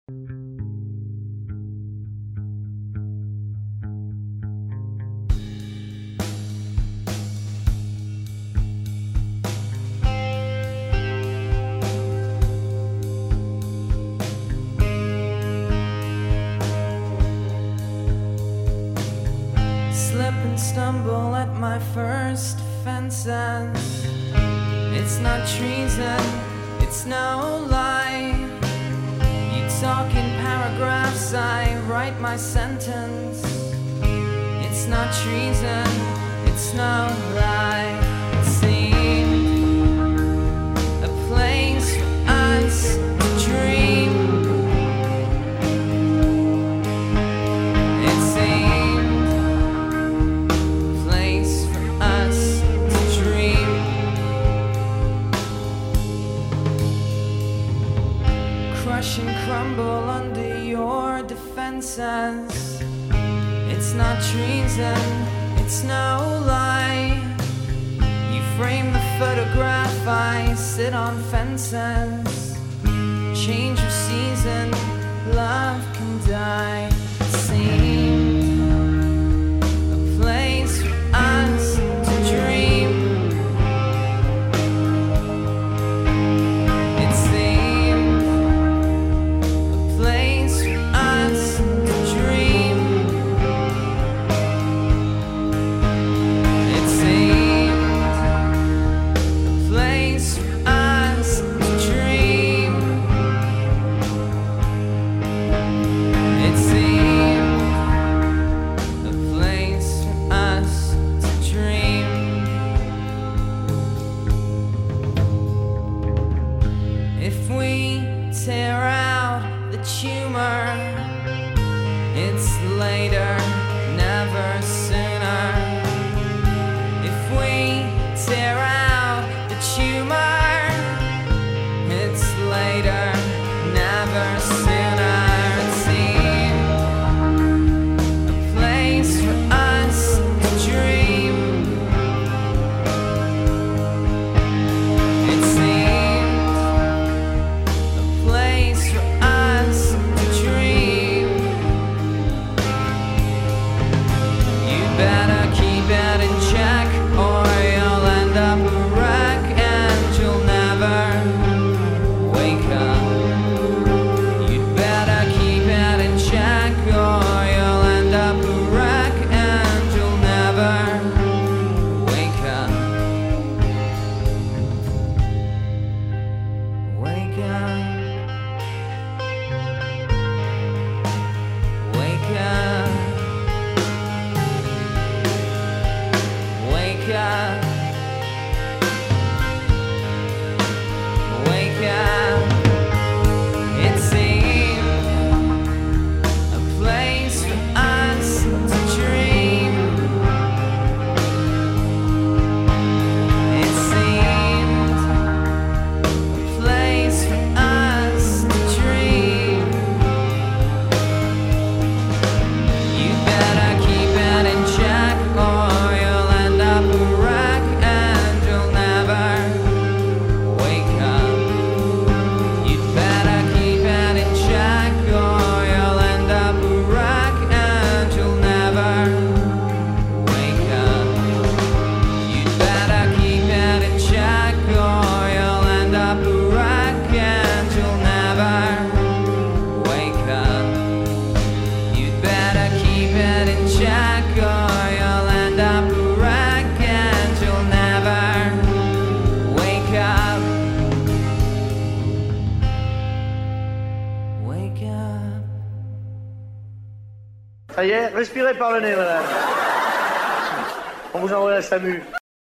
Slip and stumble at my first offenses. It's not treason, it's no lie. You talk in paragraphs, I write my sentence. It's not treason, it's no lie. It seemed a place for us to dream. It seemed a place for us to dream. Crush and crumble under your defenses. It's not treason, it's no lie. You frame the photograph, I sit on fences. Change of season, love can die. It seemed a place for us to dream. It seemed a place for us to dream. It seemed a place for us to dream. It seemed a place for us to dream. If we tear out the tumor, it's later, never sooner. If we tear out the tumor, it's later, never sooner. It seemed a place for us to dream. It seemed a place for us to dream. You better keep it in check, or you'll end up a wreck and you'll never wake up. You'd better keep it in check, or you'll end up a wreck and you'll never wake up. Wake up. Wake up. Wake up. Wake up. It seemed a place for us to dream. It seemed a place for us to dream. You better keep it in check, or you'll end up a wreck and you'll never wake up. You'd better keep it in check, or you'll end up a wreck and you'll never wake up. You'd better keep it in check, or you'll end up a wreck and you'll never wake up. You'd better keep it in check, or you'll end up a wreck and you'll never wake up. Wake up. Ça y est, respirez par le nez, madame. On vous envoie la SAMU.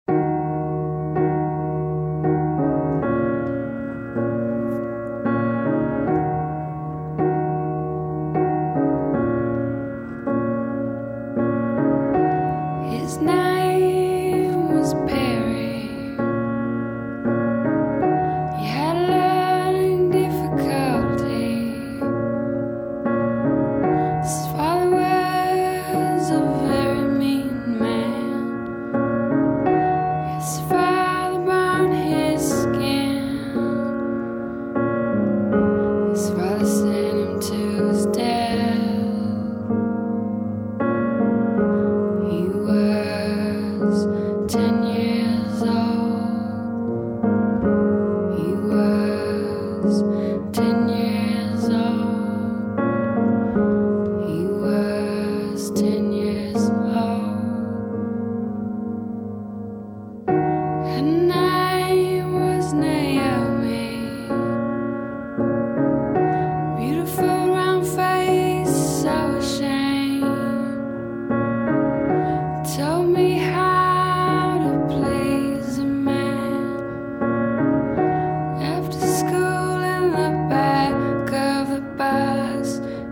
His name was Perry. He had learning difficulty. His father was a very mean man.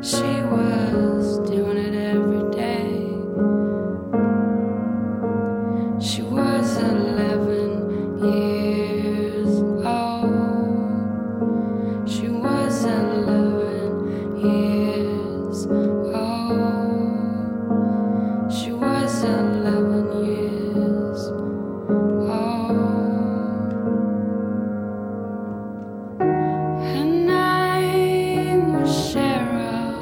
She was doing it every day. She was 11 years old. She was 11 years old. She was 11 years old. Her name was Cheryl.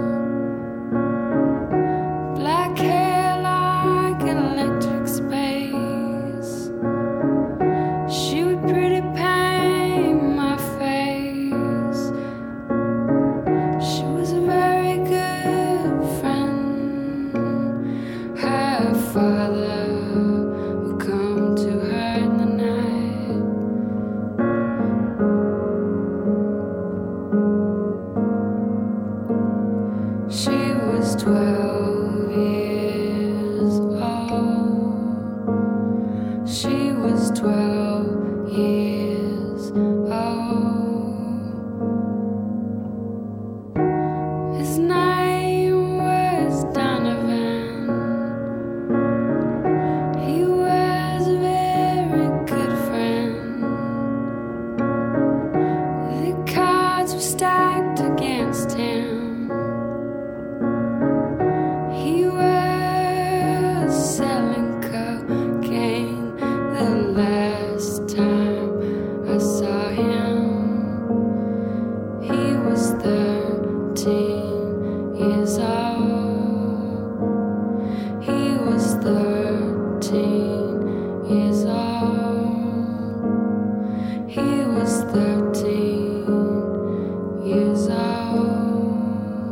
Black hair like an electric space. She would pretty paint my face. She was a very good friend. Her father would come to her in the night. She was 12 years old. She was 12 years old. His name was Donovan. He was a very good friend. The cards were stacked against him. He was selling cocaine the last time I saw him. He was 13 years old. He was 13 years old. He was 13 years old.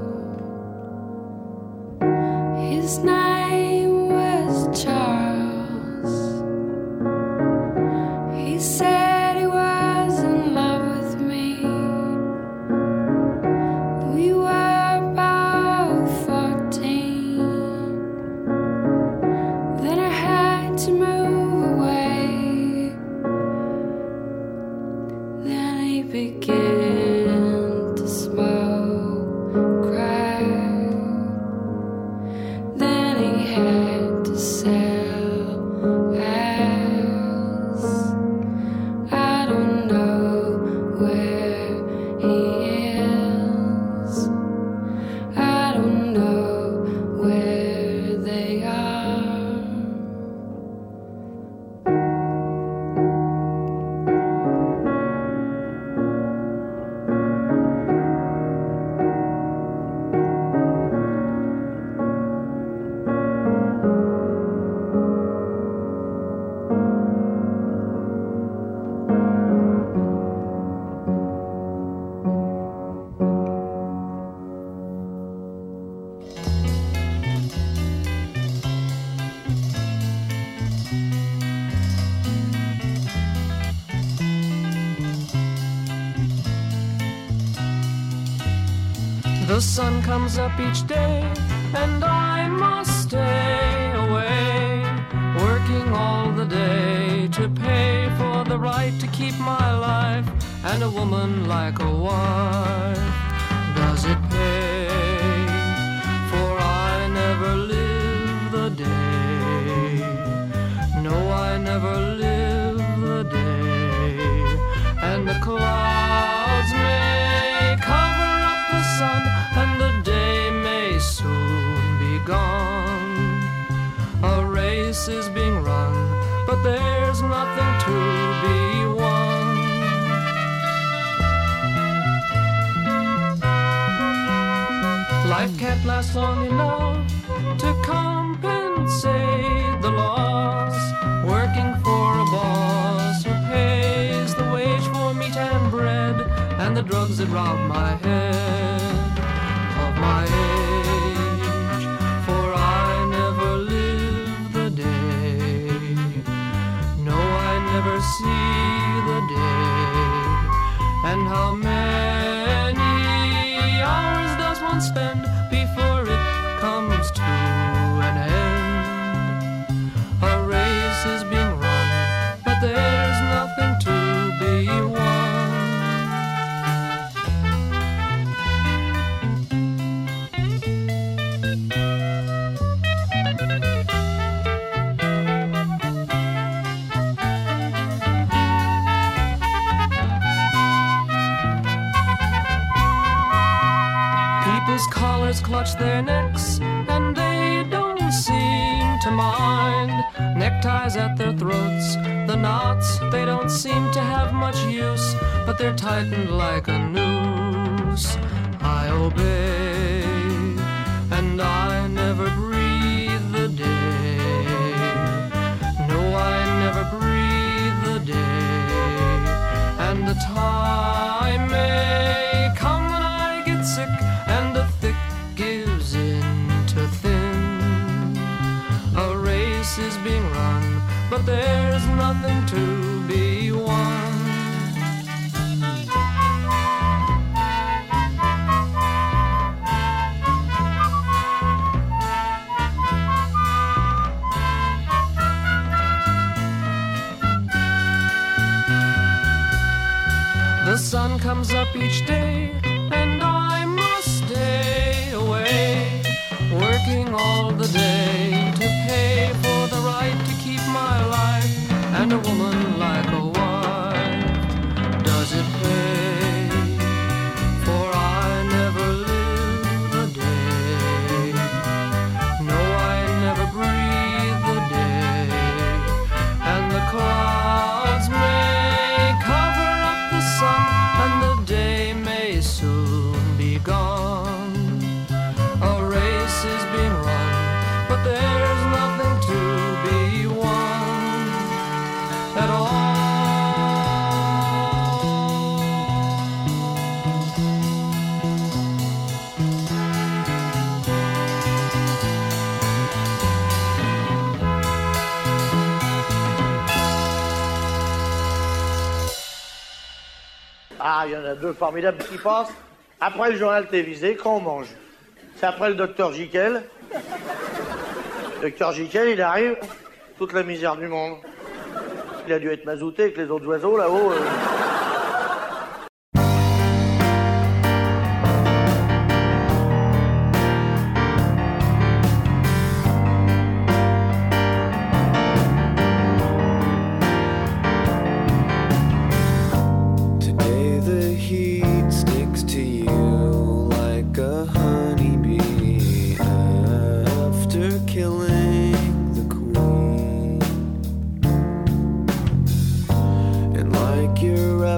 His name was Charles. He said he was in love with me. We were about 14. Then I had to move away. Then he began to smoke crack. Then he had to sell ass. I don't know where he is. I don't know where they are. The sun comes up each day, and I must stay away, working all the day to pay for the right to keep my life. And a woman like a wife, does it pay? For I never live the day. No, I never live the day. And the clouds may cover up the sun, and the day may soon be gone. A race is being run, but there's nothing to be won. Life can't last long enough to compensate the loss. Working for a boss who pays the wage for meat and bread, and the drugs that rob my head of my age. For I never live the day. No, I never see the day. And how many hours does one spend before it comes to an end? A race is being run, but there's nothing to be won. People's collars clutch their necks, and they don't seem to mind. Neckties at their throats, the knots, they don't seem to have much use, but they're tightened like a noose. I obey, and I never breathe the day. No, I never breathe the day. And the time may come when I get sick, and the thick gives in to thin. A race is being run, but there's nothing to be won. The sun comes up each day, and I must stay away, working all the day to pay for the right to keep my life. And a woman like a wife, does it pay? For I never live the day. No, I never breathe the day. And the clouds may cover up the sun, and the day may soon be gone. A race is being run, but there's nothing to be won at all. Ah, il y en a deux formidables qui passent. Après le journal télévisé, quand on mange. C'est après le docteur Jekyll. Le docteur Jekyll, il arrive, toute la misère du monde. Il a dû être mazouté avec les autres oiseaux là-haut. Today the heat sticks to you like a honeybee after killing the queen. And like your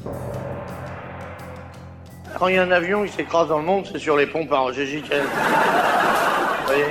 Quand il y a un avion qui s'écrase dans le monde, c'est sur les ponts par Roger Giquel. Vous voyez?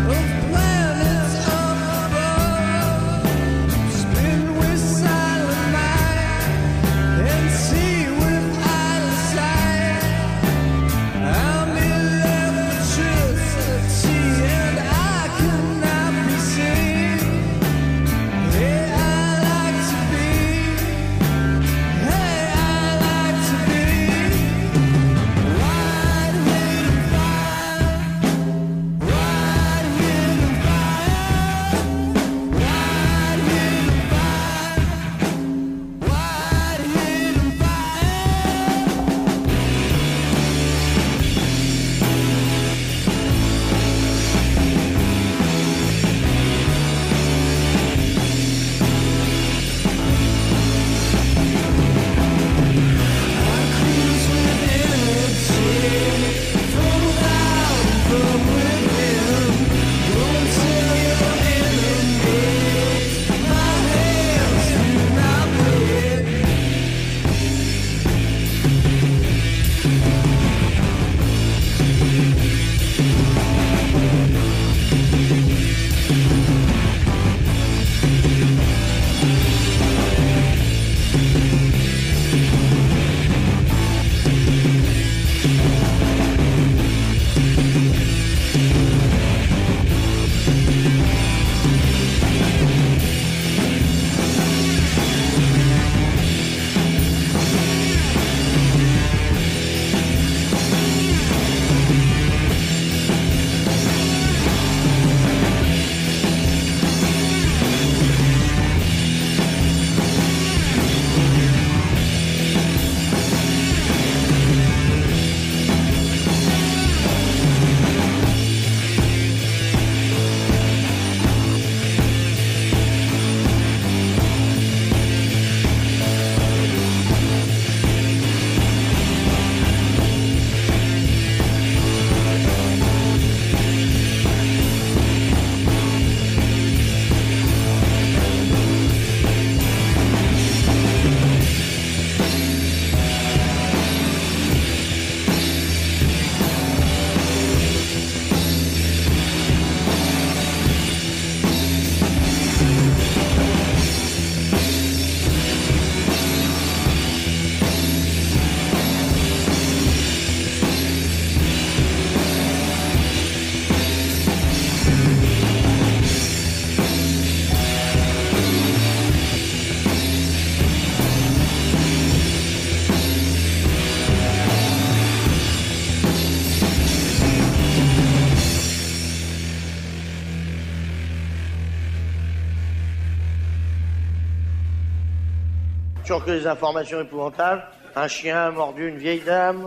Toujours que des informations épouvantables. Un chien a mordu une vieille dame.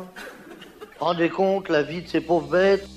Rendez compte la vie de ces pauvres bêtes.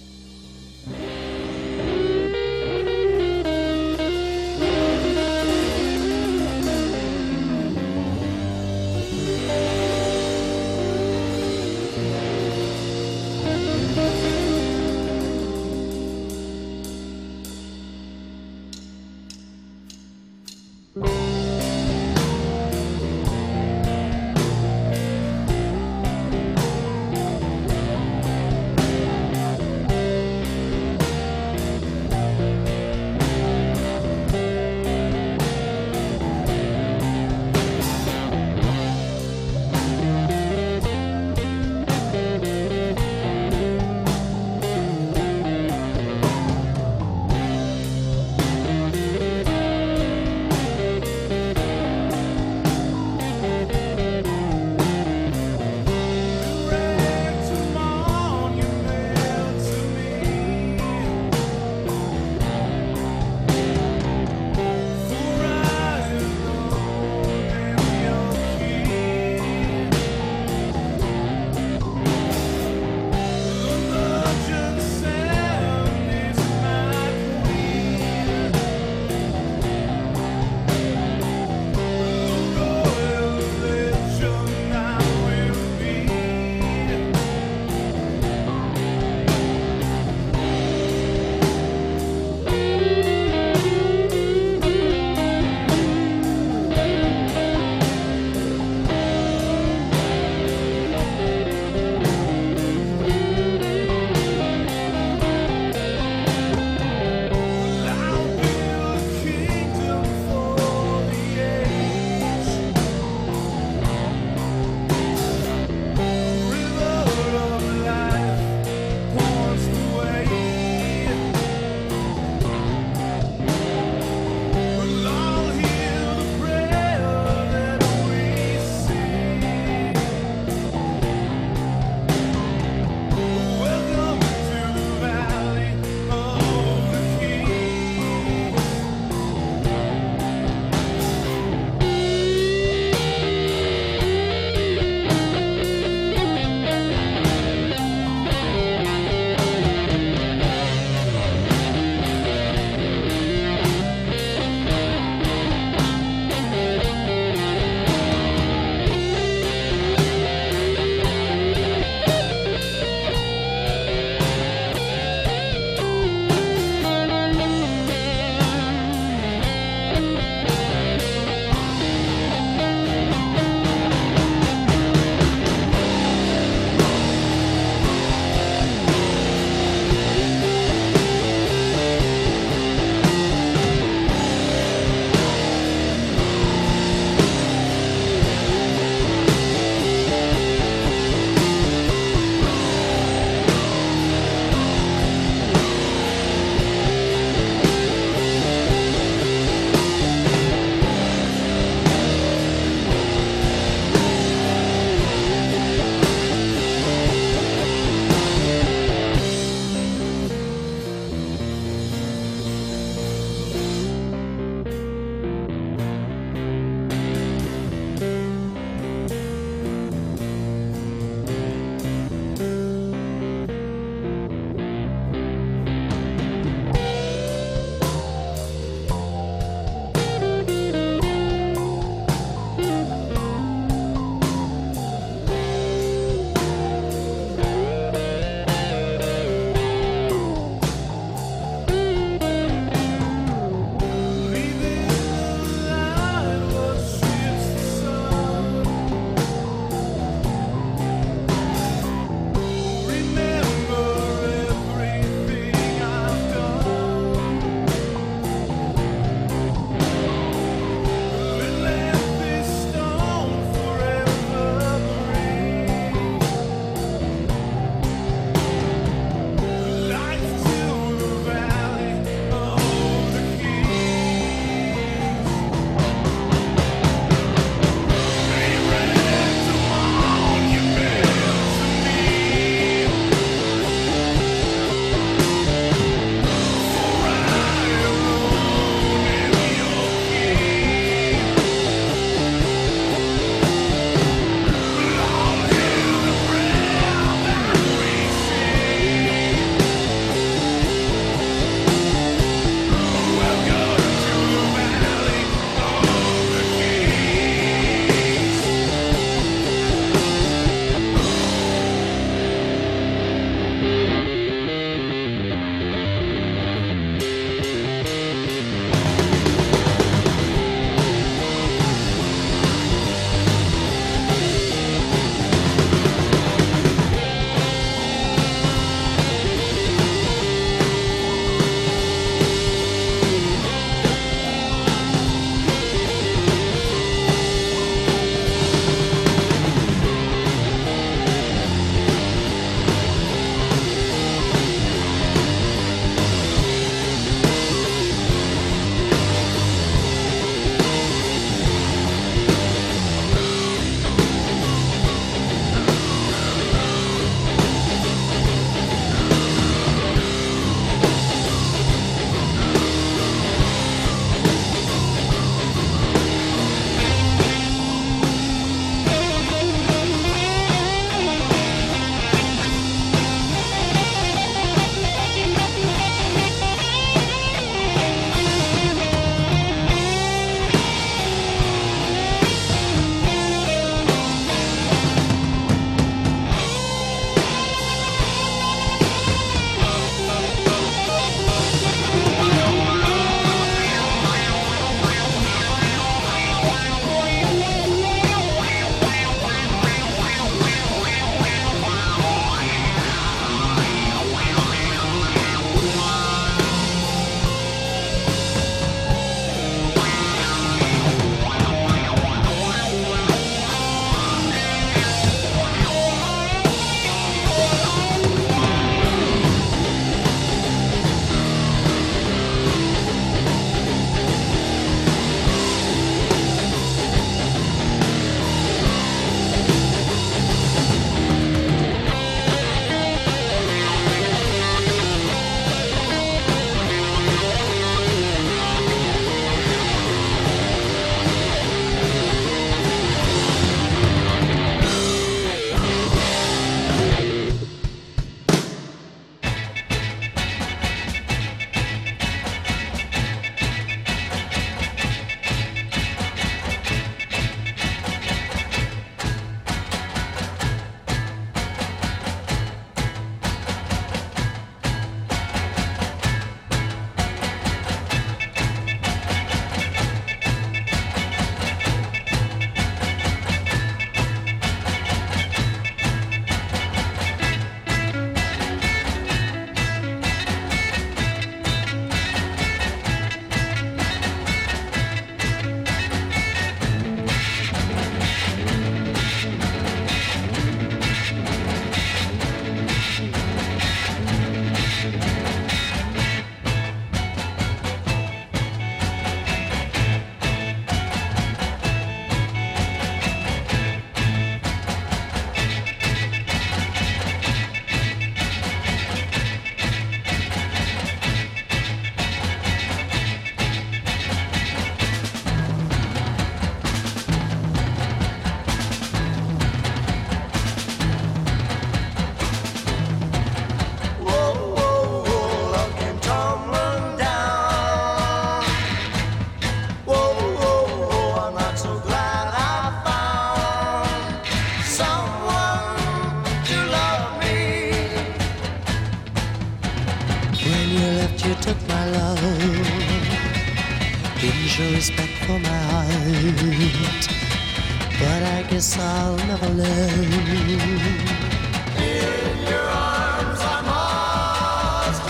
Didn't show respect for my heart, but I guess I'll never learn. In your arms I must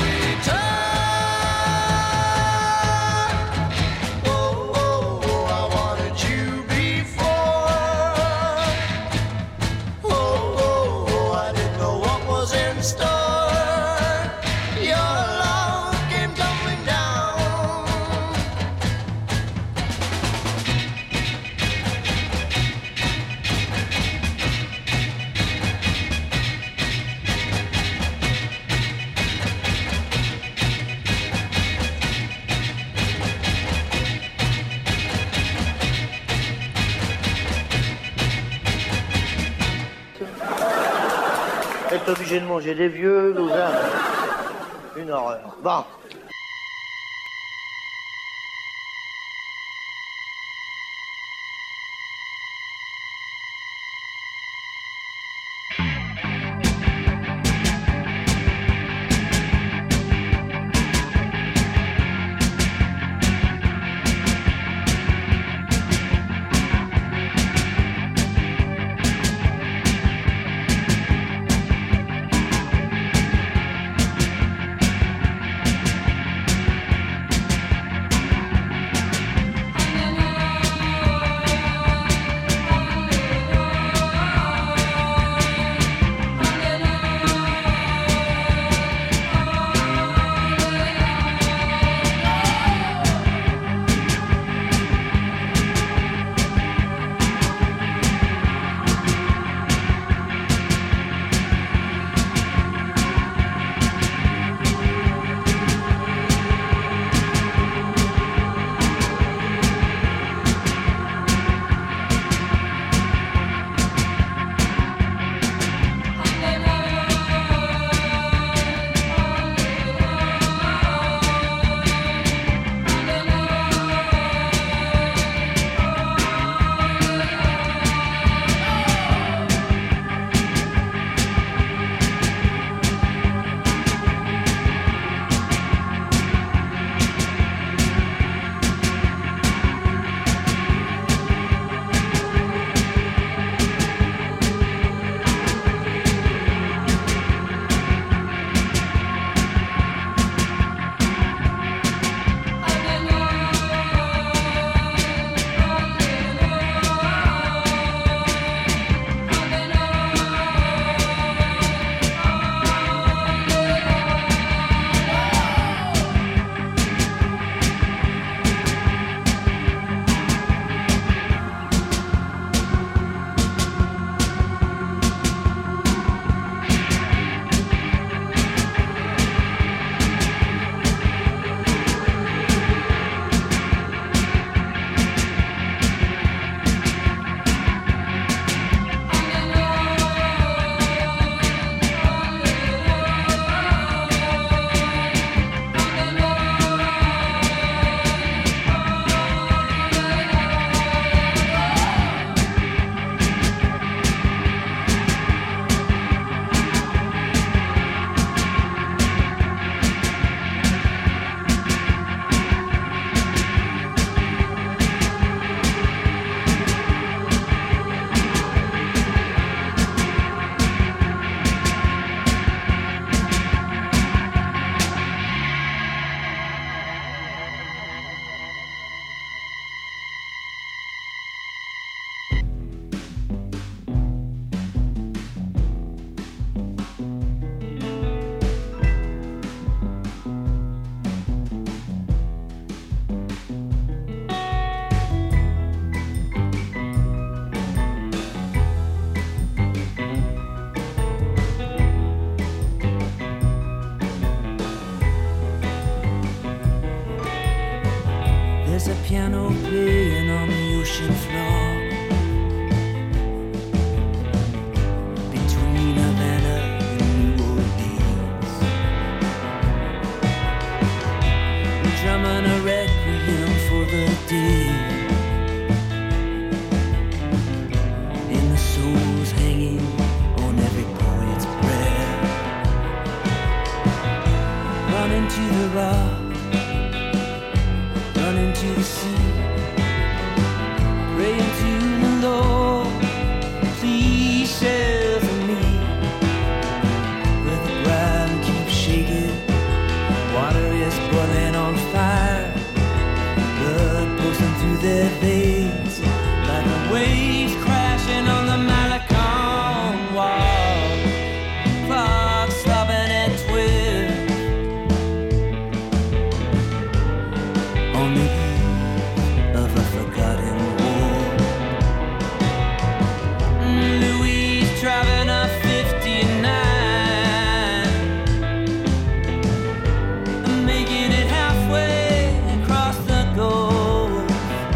return. Oh, oh, oh, I wanted you before. Oh, oh, oh, I didn't know what was in store. Your love came tumbling down. Être obligé de manger des vieux, Louvain. Une horreur. Bon. There's a piano playing on the ocean floor between Havana and New Orleans, drumming a requiem for the day, and the souls hanging on every poet's breath, running to the rock, into the sea, praying to the Lord, please shelter me. But the ground keeps shaking, water is boiling on fire, blood coursing through their veins like the waves crashing on the Malacon wall. Clock stopping at 12 on the eve of a forgotten war. Louise driving a 59, making it halfway across the Gulf,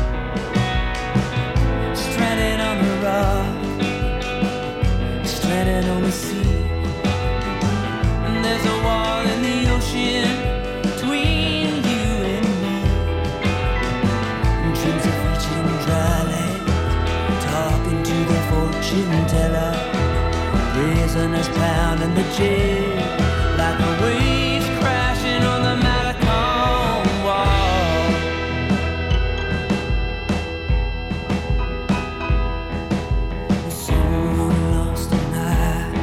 stranded on the rock, stranded on the sea. And there's a wall in the ocean between you and me. And dreams of reaching dry land, talking to the fortune teller, prisoners pounding the jail like the waves crashing on the Malacon wall. Someone lost a night,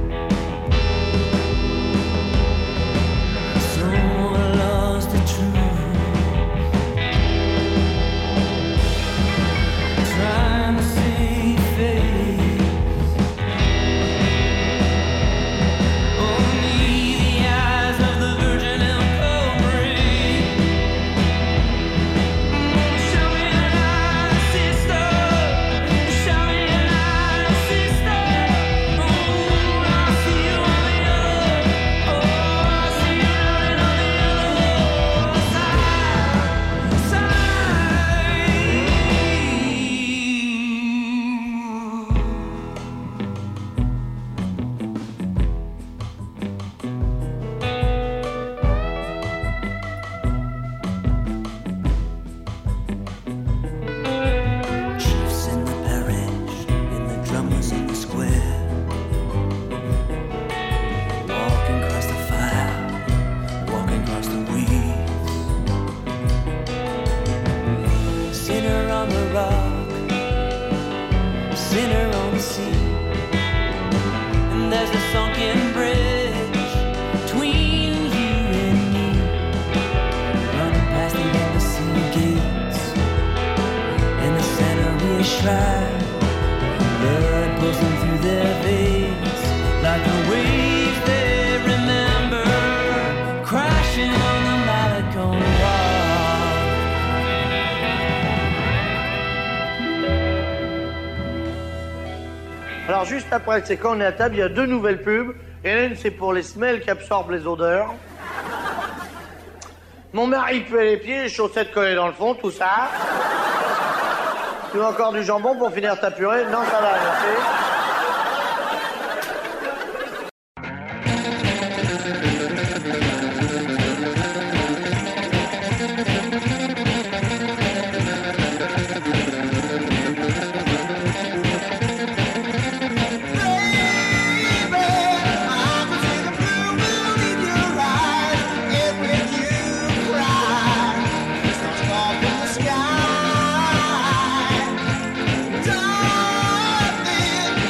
someone lost the truth, trying to save face. Only the eyes of the Virgin and Cobra. Show me a light, sister. Show me a light, sister. Oh, I see you on the other. Oh, I see you running on the other side. Chiefs in the parish, and the drummers in the square, walking across the fire, walking across the weeds. Sinner on the rock, sinner on the sea. And there's a sunken bridge between you and me, running past the embassy gates. In the center of a shrine, blood coursing through their veins like the waves they remember crashing on the Malacon wall. Alors juste après, c'est quand on est à table, il y a deux nouvelles pubs. Et l'une, c'est pour les semelles qui absorbent les odeurs. Mon mari puait les pieds, les chaussettes collées dans le fond, tout ça. Tu veux encore du jambon pour finir ta purée? Non, ça va, merci. Darling,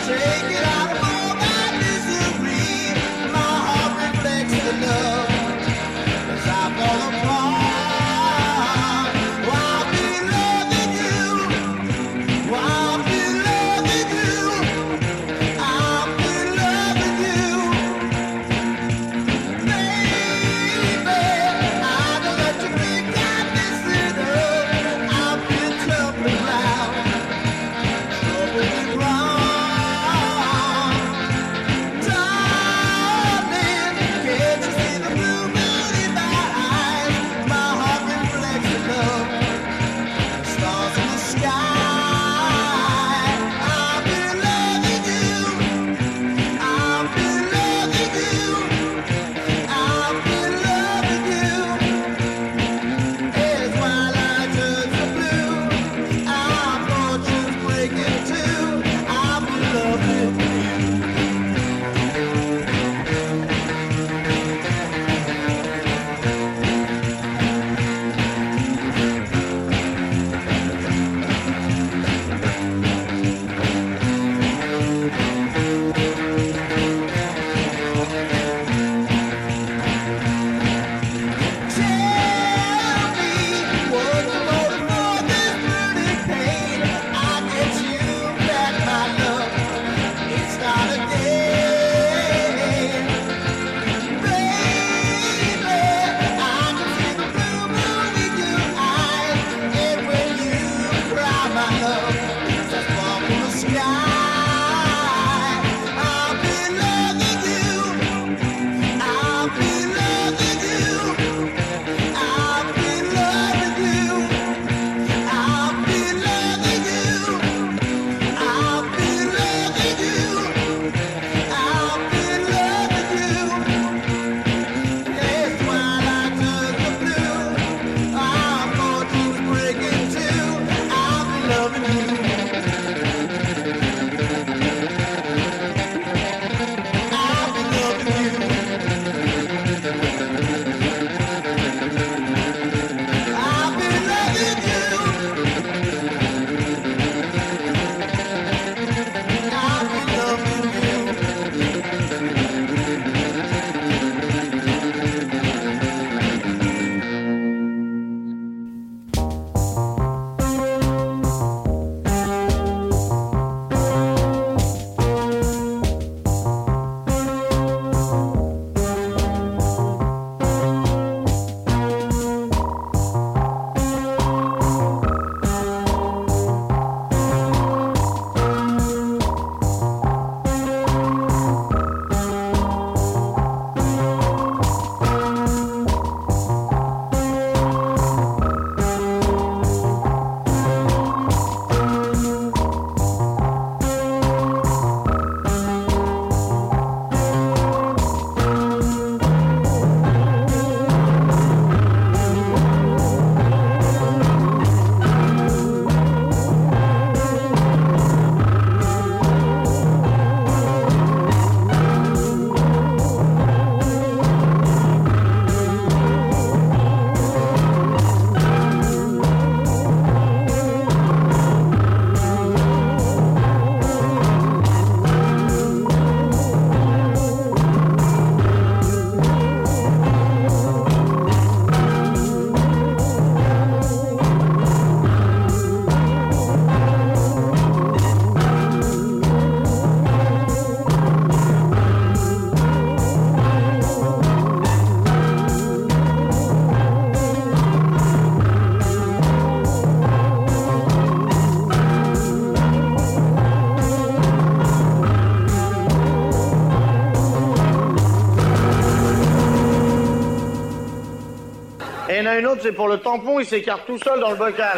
l'autre, c'est pour le tampon, il s'écarte tout seul dans le bocal.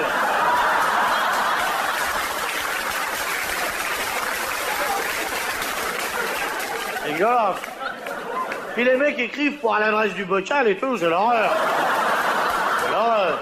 C'est grave. Puis les mecs écrivent pour l'adresse du bocal et tout, c'est l'horreur. C'est l'horreur.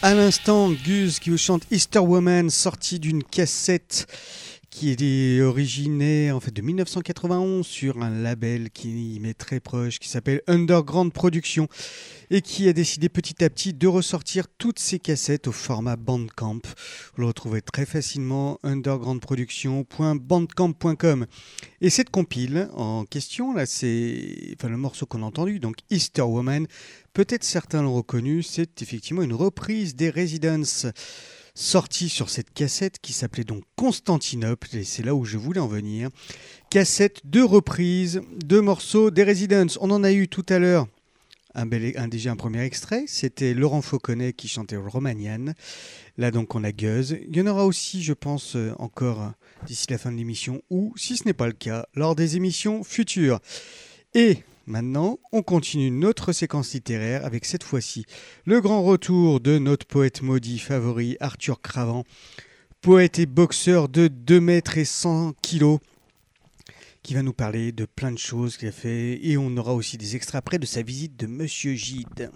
À l'instant, Guz qui vous chante Easter Woman, sorti d'une cassette qui est originée en fait de 1991 sur un label qui m'est très proche, qui s'appelle Underground Productions et qui a décidé petit à petit de ressortir toutes ces cassettes au format Bandcamp. Vous le retrouvez très facilement, undergroundproduction.bandcamp.com. Et cette compile en question, là, c'est le morceau qu'on a entendu, donc Easter Woman, peut-être certains l'ont reconnu, c'est effectivement une reprise des Residents, sorti sur cette cassette qui s'appelait donc Constantinople, et c'est là où je voulais en venir. Cassette de reprise de morceaux des Residents. On en a eu tout à l'heure déjà un premier extrait, c'était Laurent Fauconnet qui chantait Romanian. Là donc on a Guz. Il y en aura aussi, je pense, encore d'ici la fin de l'émission, ou si ce n'est pas le cas, lors des émissions futures. Et maintenant, on continue notre séquence littéraire avec cette fois-ci le grand retour de notre poète maudit favori, Arthur Cravant, poète et boxeur de 2 mètres et 100 kilos, qui va nous parler de plein de choses qu'il a fait. Et on aura aussi des extraits après de sa visite de Monsieur Gide.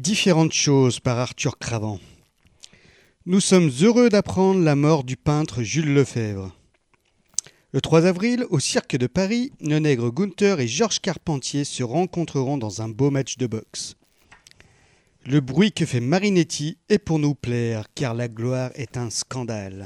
Différentes choses par Arthur Cravant. Nous sommes heureux d'apprendre la mort du peintre Jules Lefebvre. Le 3 avril, au Cirque de Paris, le nègre Gunther et Georges Carpentier se rencontreront dans un beau match de boxe. Le bruit que fait Marinetti est pour nous plaire, car la gloire est un scandale.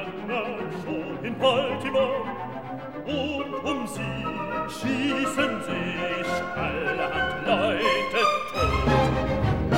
Indianer schon in Baltimore. Und sie schießen sich allerhand Leute tot.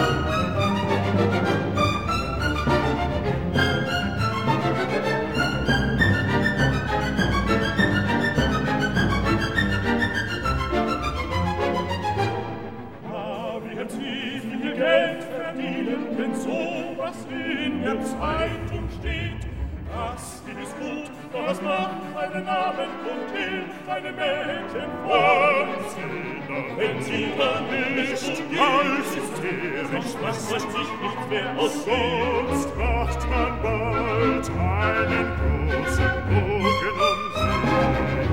Geld verdienen, denn so was in der Zeitung steht, das ist gut, das macht einen Namen und hilft einem Mädchen vor. Wenn sie dann nicht als hysterisch, was man sich nicht mehr aus, sonst macht man bald einen großen Bogen um sie.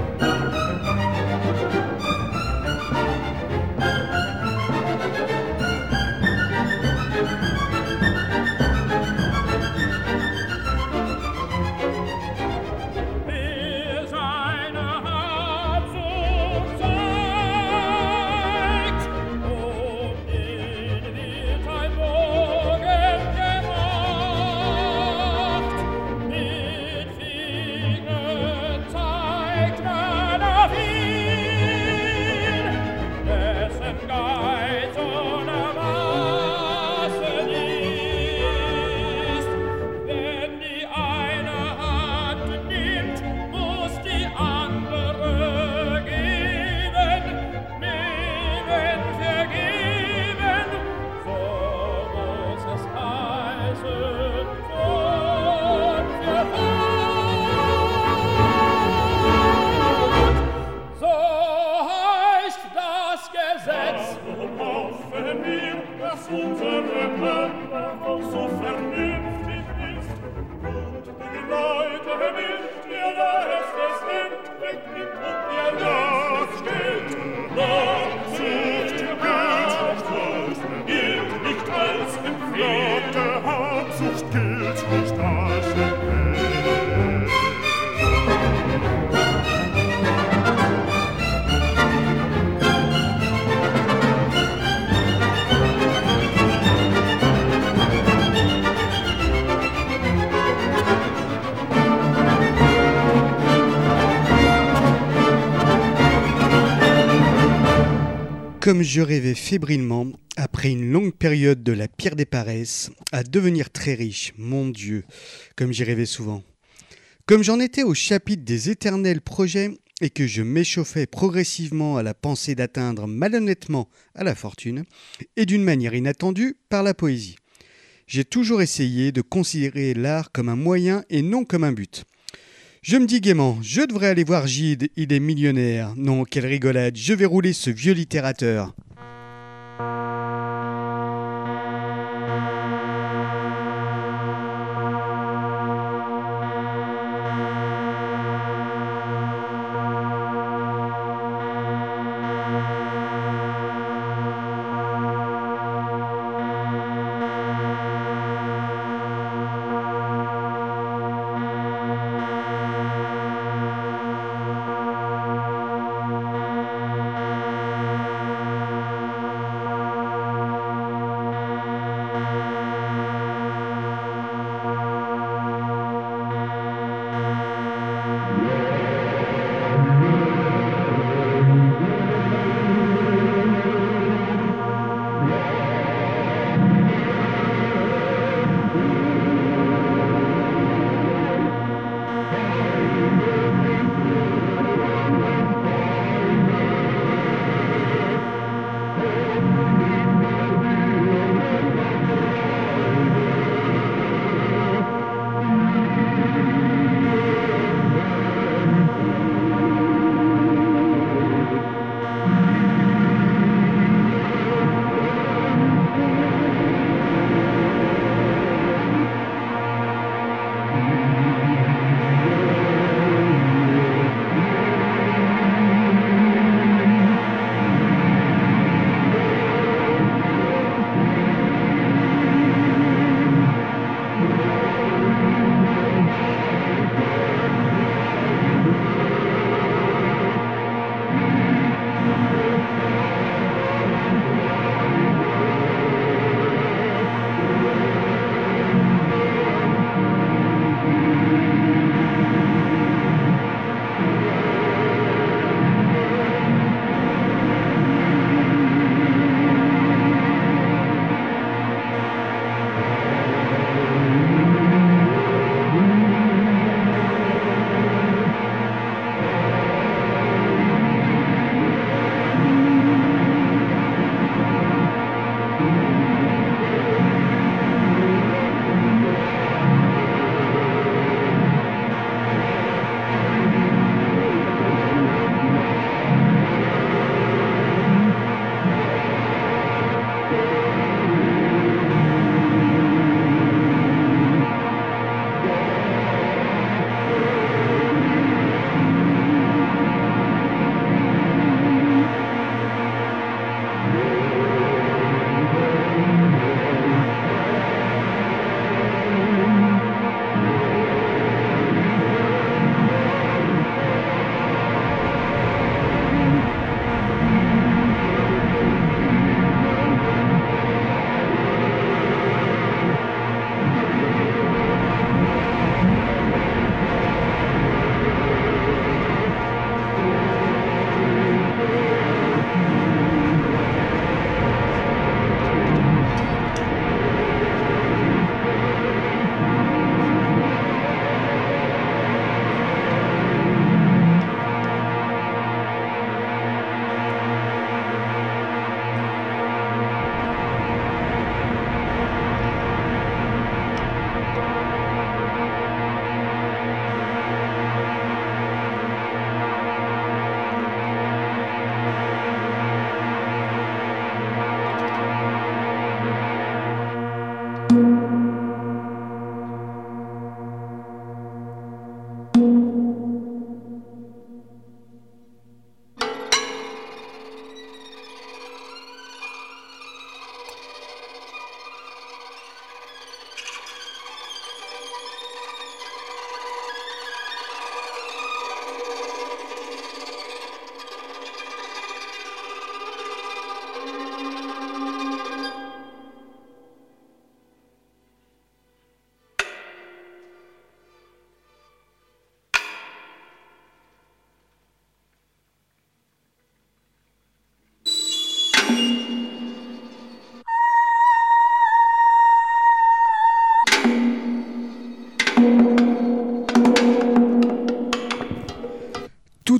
Comme je rêvais fébrilement, après une longue période de la pire des paresses, à devenir très riche, mon Dieu, comme j'y rêvais souvent. Comme j'en étais au chapitre des éternels projets et que je m'échauffais progressivement à la pensée d'atteindre malhonnêtement à la fortune, et d'une manière inattendue par la poésie. J'ai toujours essayé de considérer l'art comme un moyen et non comme un but. Je me dis gaiement, je devrais aller voir Gide, il est millionnaire. Non, quelle rigolade, je vais rouler ce vieux littérateur.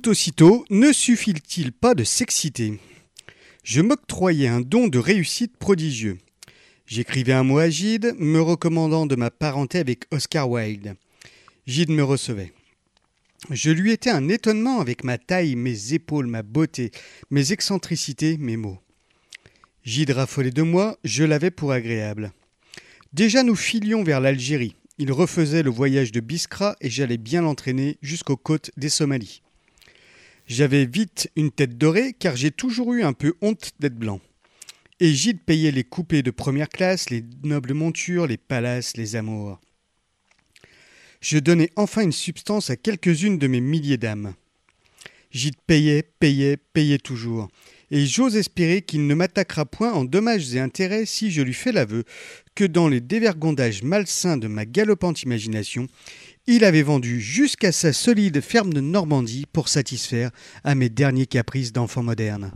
Tout aussitôt, ne suffit-il pas de s'exciter ? Je m'octroyais un don de réussite prodigieux. J'écrivais un mot à Gide, me recommandant de ma parenté avec Oscar Wilde. Gide me recevait. Je lui étais un étonnement avec ma taille, mes épaules, ma beauté, mes excentricités, mes mots. Gide raffolait de moi, je l'avais pour agréable. Déjà nous filions vers l'Algérie. Il refaisait le voyage de Biskra et j'allais bien l'entraîner jusqu'aux côtes des Somalies. J'avais vite une tête dorée car j'ai toujours eu un peu honte d'être blanc. Et Gide payait les coupés de première classe, les nobles montures, les palaces, les amours. Je donnais enfin une substance à quelques-unes de mes milliers d'âmes. Gide payait toujours. Et j'ose espérer qu'il ne m'attaquera point en dommages et intérêts si je lui fais l'aveu que dans les dévergondages malsains de ma galopante imagination, il avait vendu jusqu'à sa solide ferme de Normandie pour satisfaire à mes derniers caprices d'enfant moderne.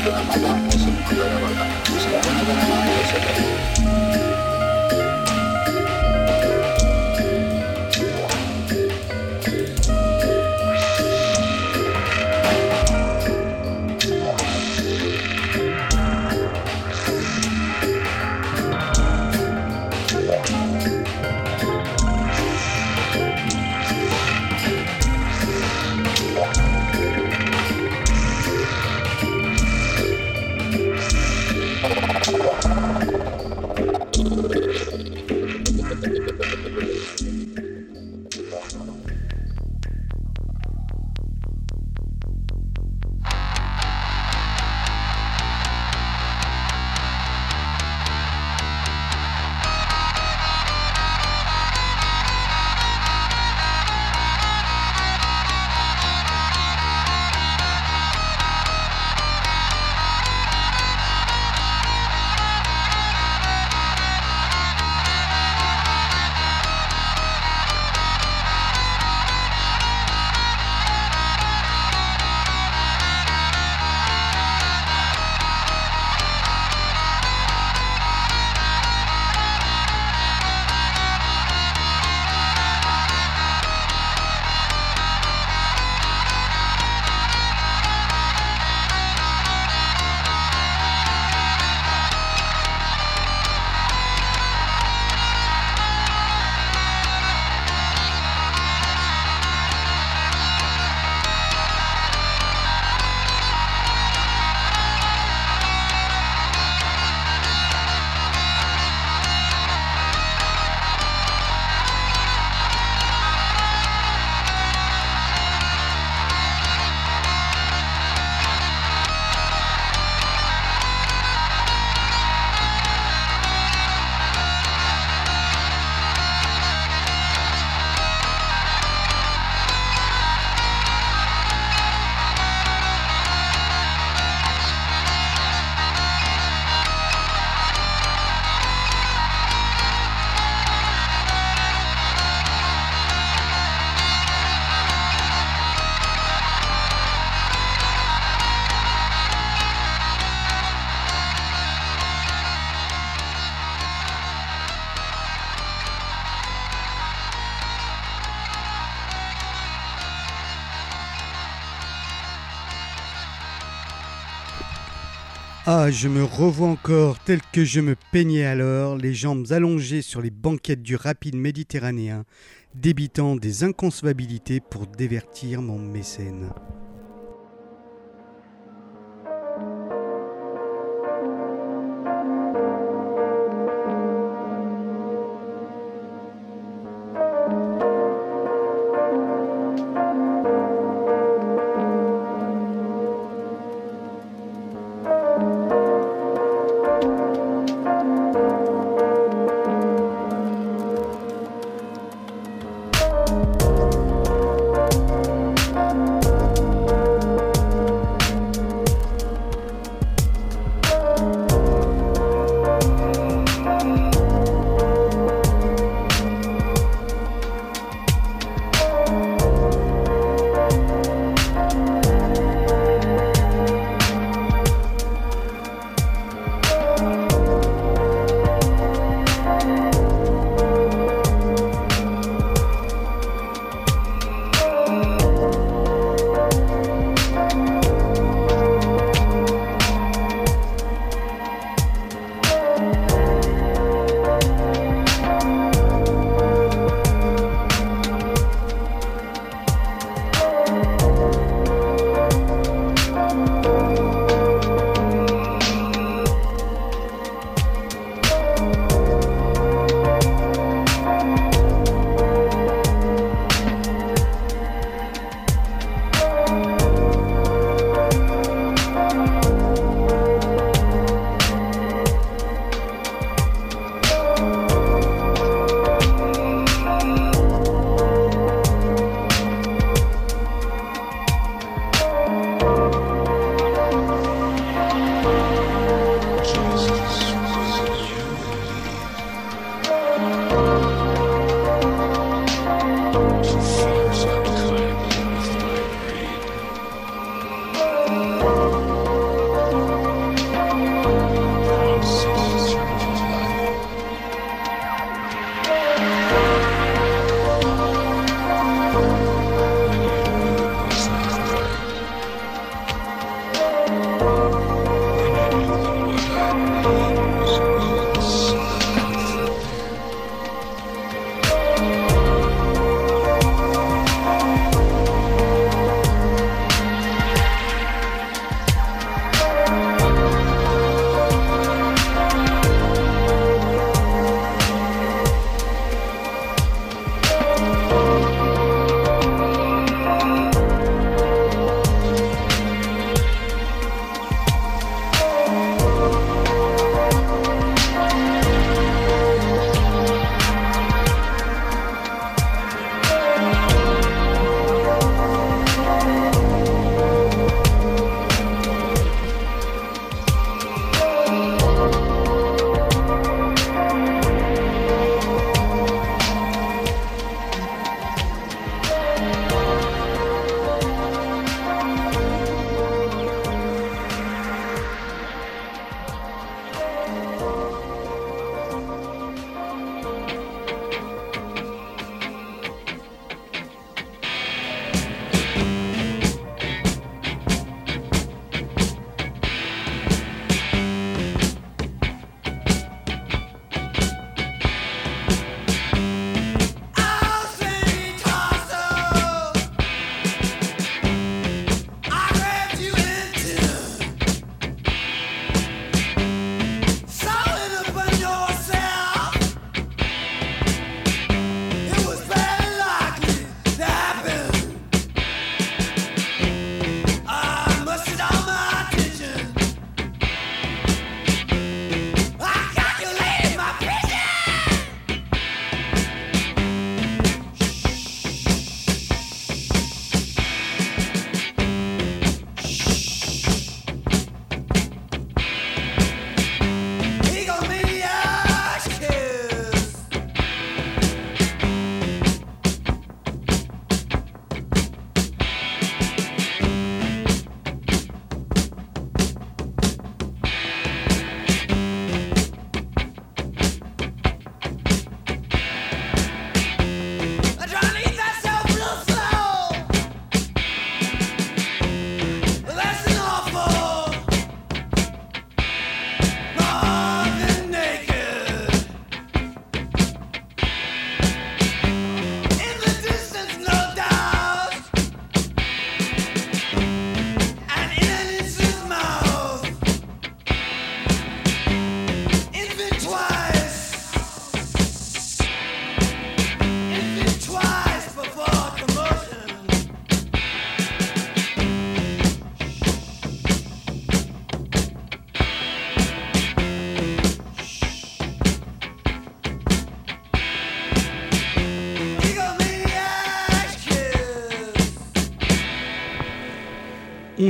Ah, je me revois encore tel que je me peignais alors, les jambes allongées sur les banquettes du rapide méditerranéen, débitant des inconcevabilités pour divertir mon mécène.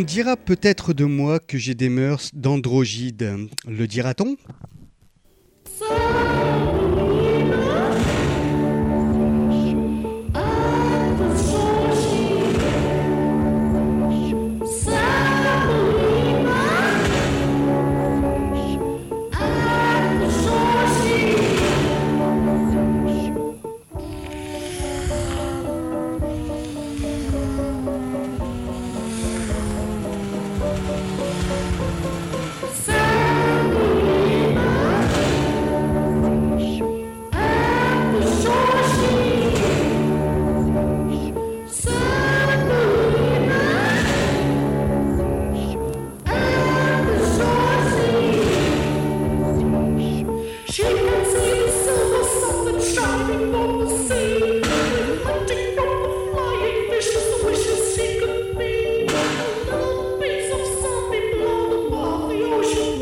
dira peut-être de moi que j'ai des mœurs d'androgyde. Le dira-t-on ? Ocean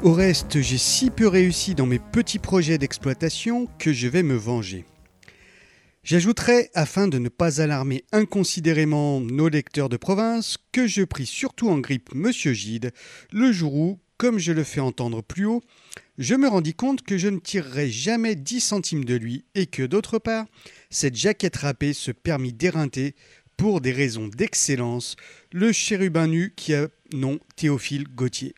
Au reste, j'ai si peu réussi dans mes petits projets d'exploitation que je vais me venger. J'ajouterai, afin de ne pas alarmer inconsidérément nos lecteurs de province, que je pris surtout en grippe Monsieur Gide le jour où, comme je le fais entendre plus haut, je me rendis compte que je ne tirerai jamais 10 centimes de lui et que, d'autre part, cette jaquette râpée se permit d'éreinter, pour des raisons d'excellence, le chérubin nu qui a nom Théophile Gautier.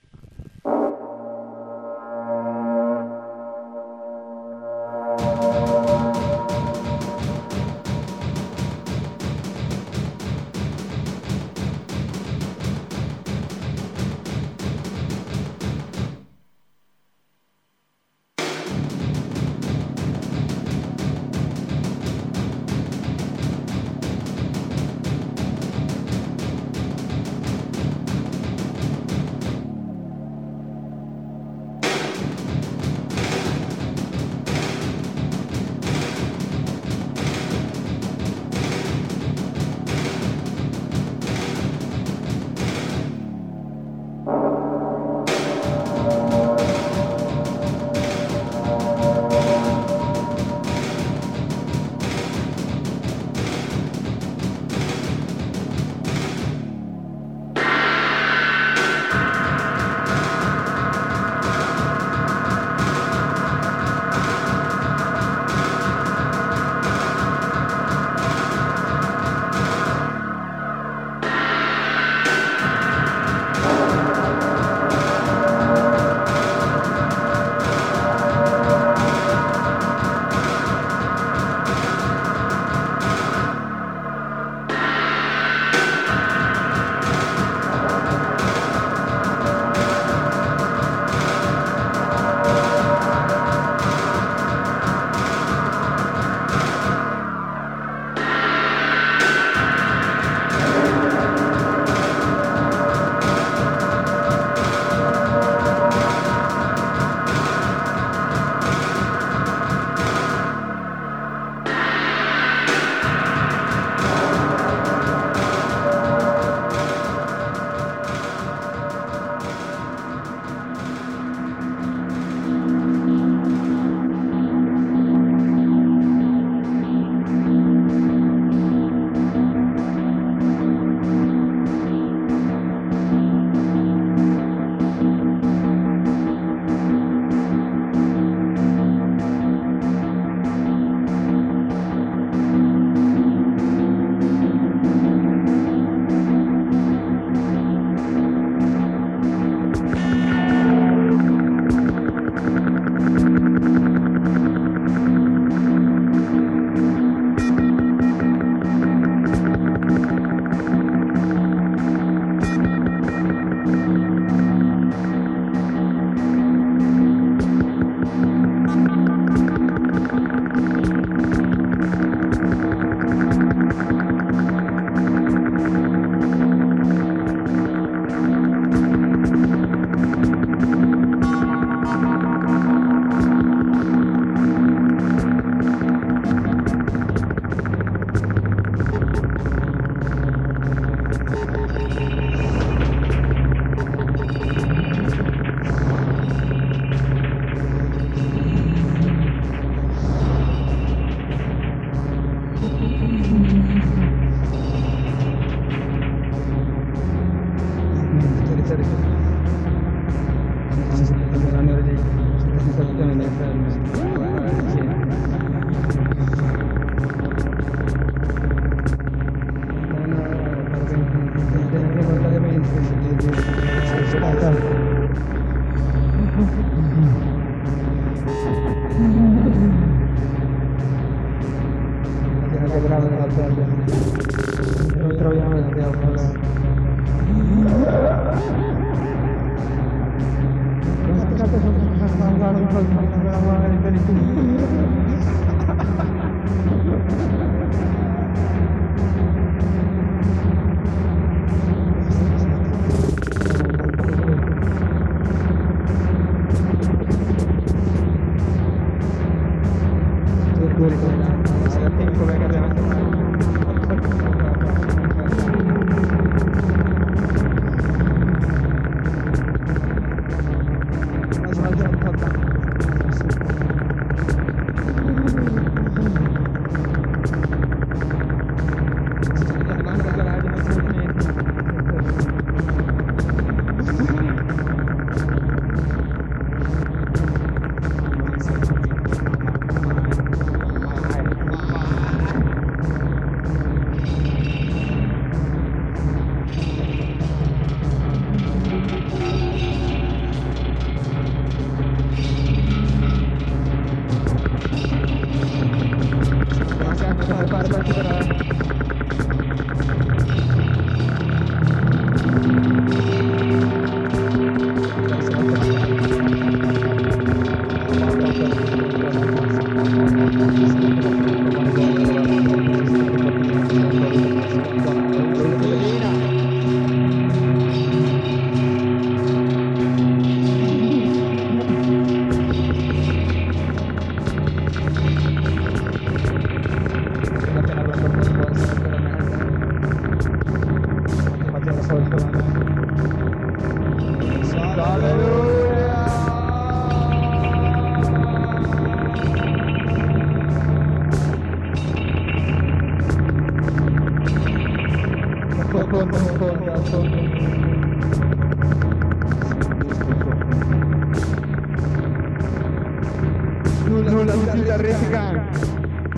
terrificante.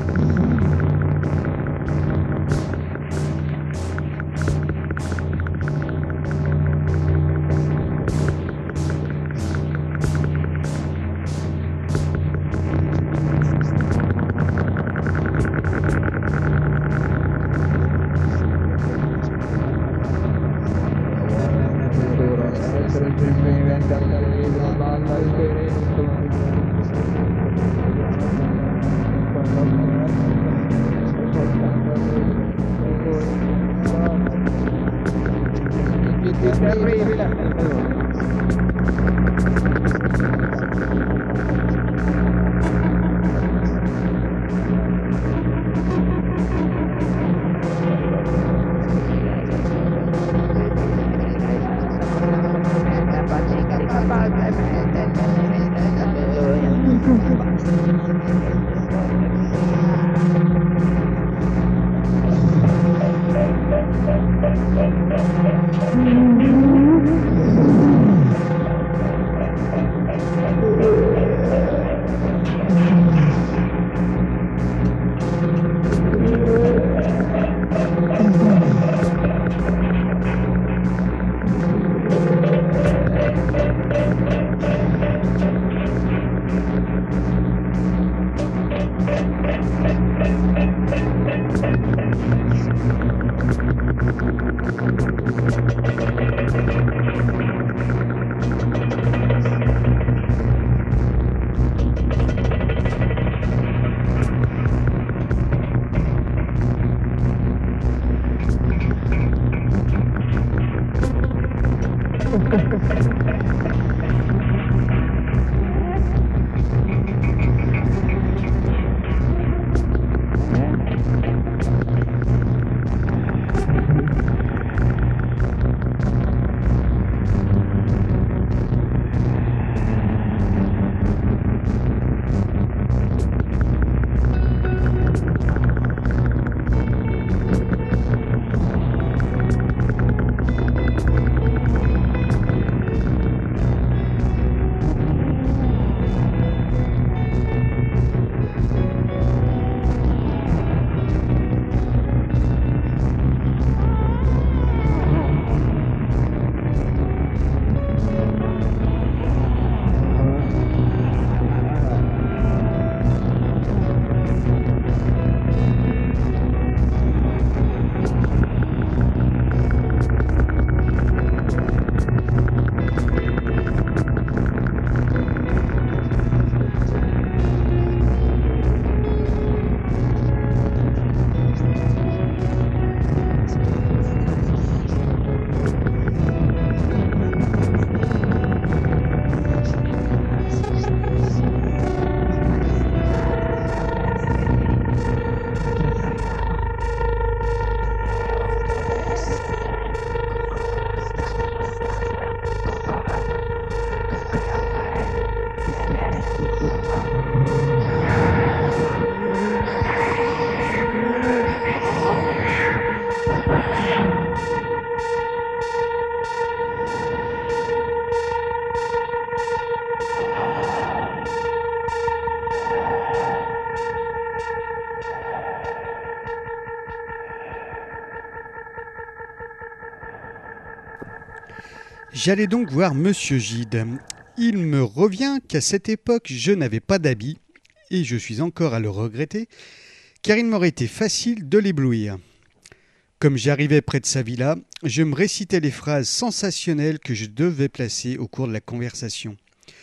J'allais donc voir Monsieur Gide. Il me revient qu'à cette époque, je n'avais pas d'habits, et je suis encore à le regretter, car il m'aurait été facile de l'éblouir. Comme j'arrivais près de sa villa, je me récitais les phrases sensationnelles que je devais placer au cours de la conversation.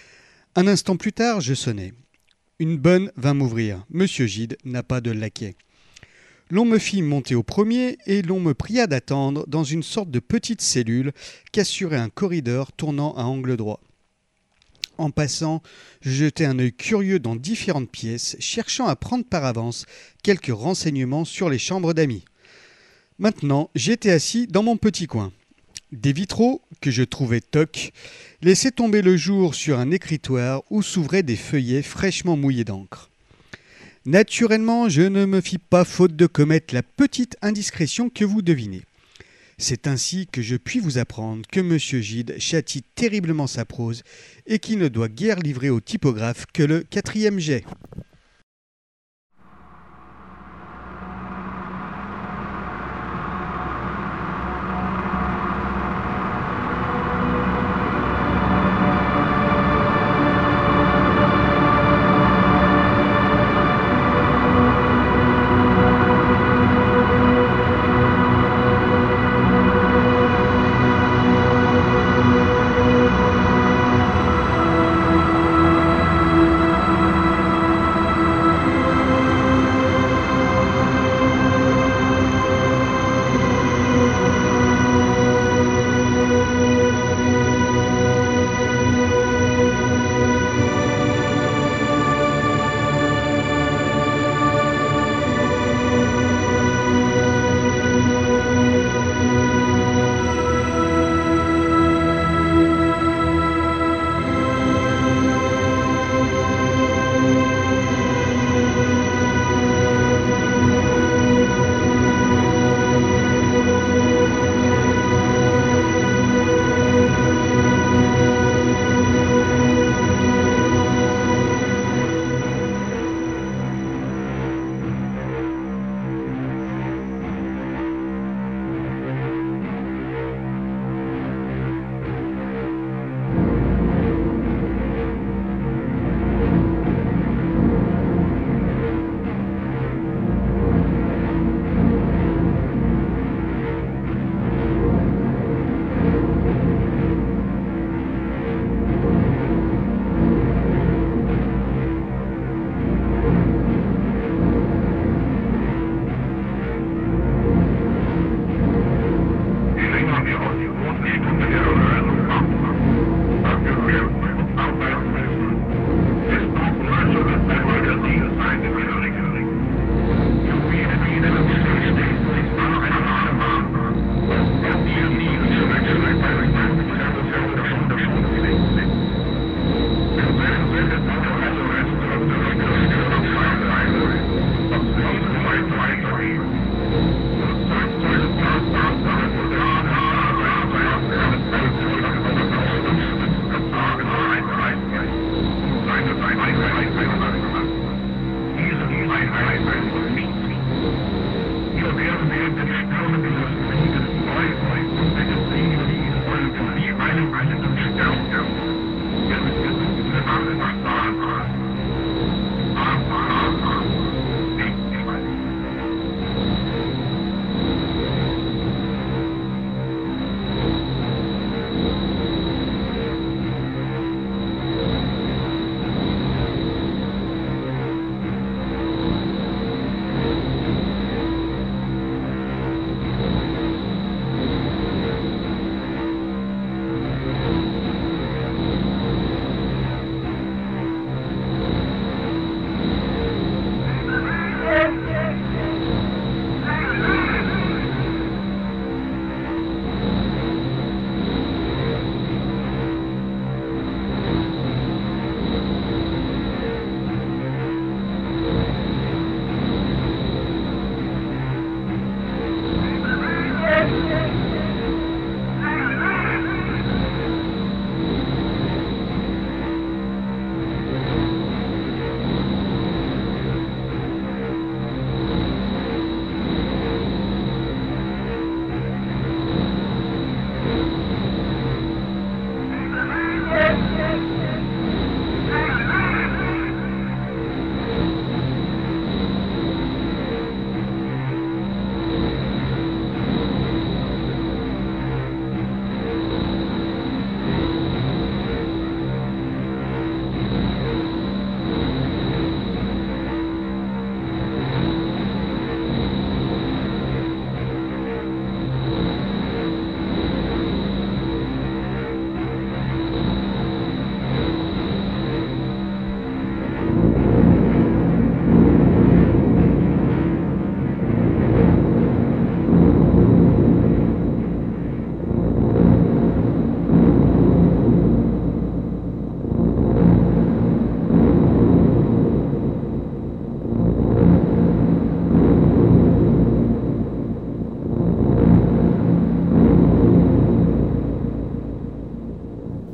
Un instant plus tard, je sonnais. Une bonne vint m'ouvrir. Monsieur Gide n'a pas de laquais. L'on me fit monter au premier et l'on me pria d'attendre dans une sorte de petite cellule qu'assurait un corridor tournant à angle droit. En passant, je jetai un œil curieux dans différentes pièces, cherchant à prendre par avance quelques renseignements sur les chambres d'amis. Maintenant, j'étais assis dans mon petit coin. Des vitraux, que je trouvais tocs, laissaient tomber le jour sur un écritoire où s'ouvraient des feuillets fraîchement mouillés d'encre. Naturellement, je ne me fis pas faute de commettre la petite indiscrétion que vous devinez. C'est ainsi que je puis vous apprendre que M. Gide châtie terriblement sa prose et qu'il ne doit guère livrer au typographe que le 4e jet.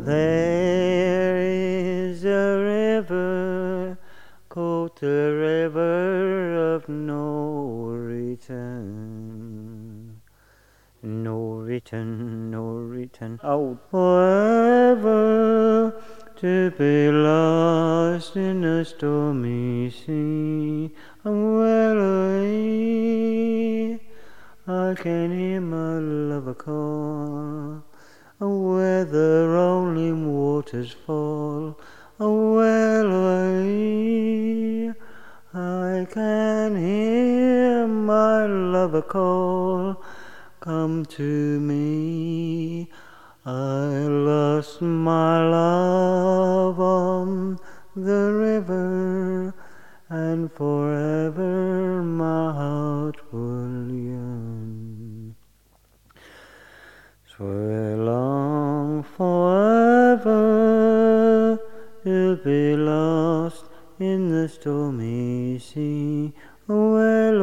There is a river called the river of no return. No return, no return out forever, to be lost in a stormy sea. Well away, I can hear my lover call, where the rolling waters fall. Well away, I can hear my lover call, come to me. I lost my love on the river, and forever my heart will yearn. Swear long forever to be lost in the stormy sea. Well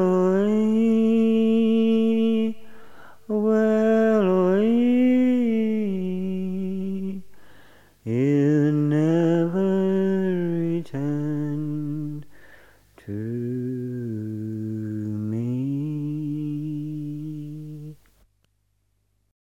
away, well away, you never returned to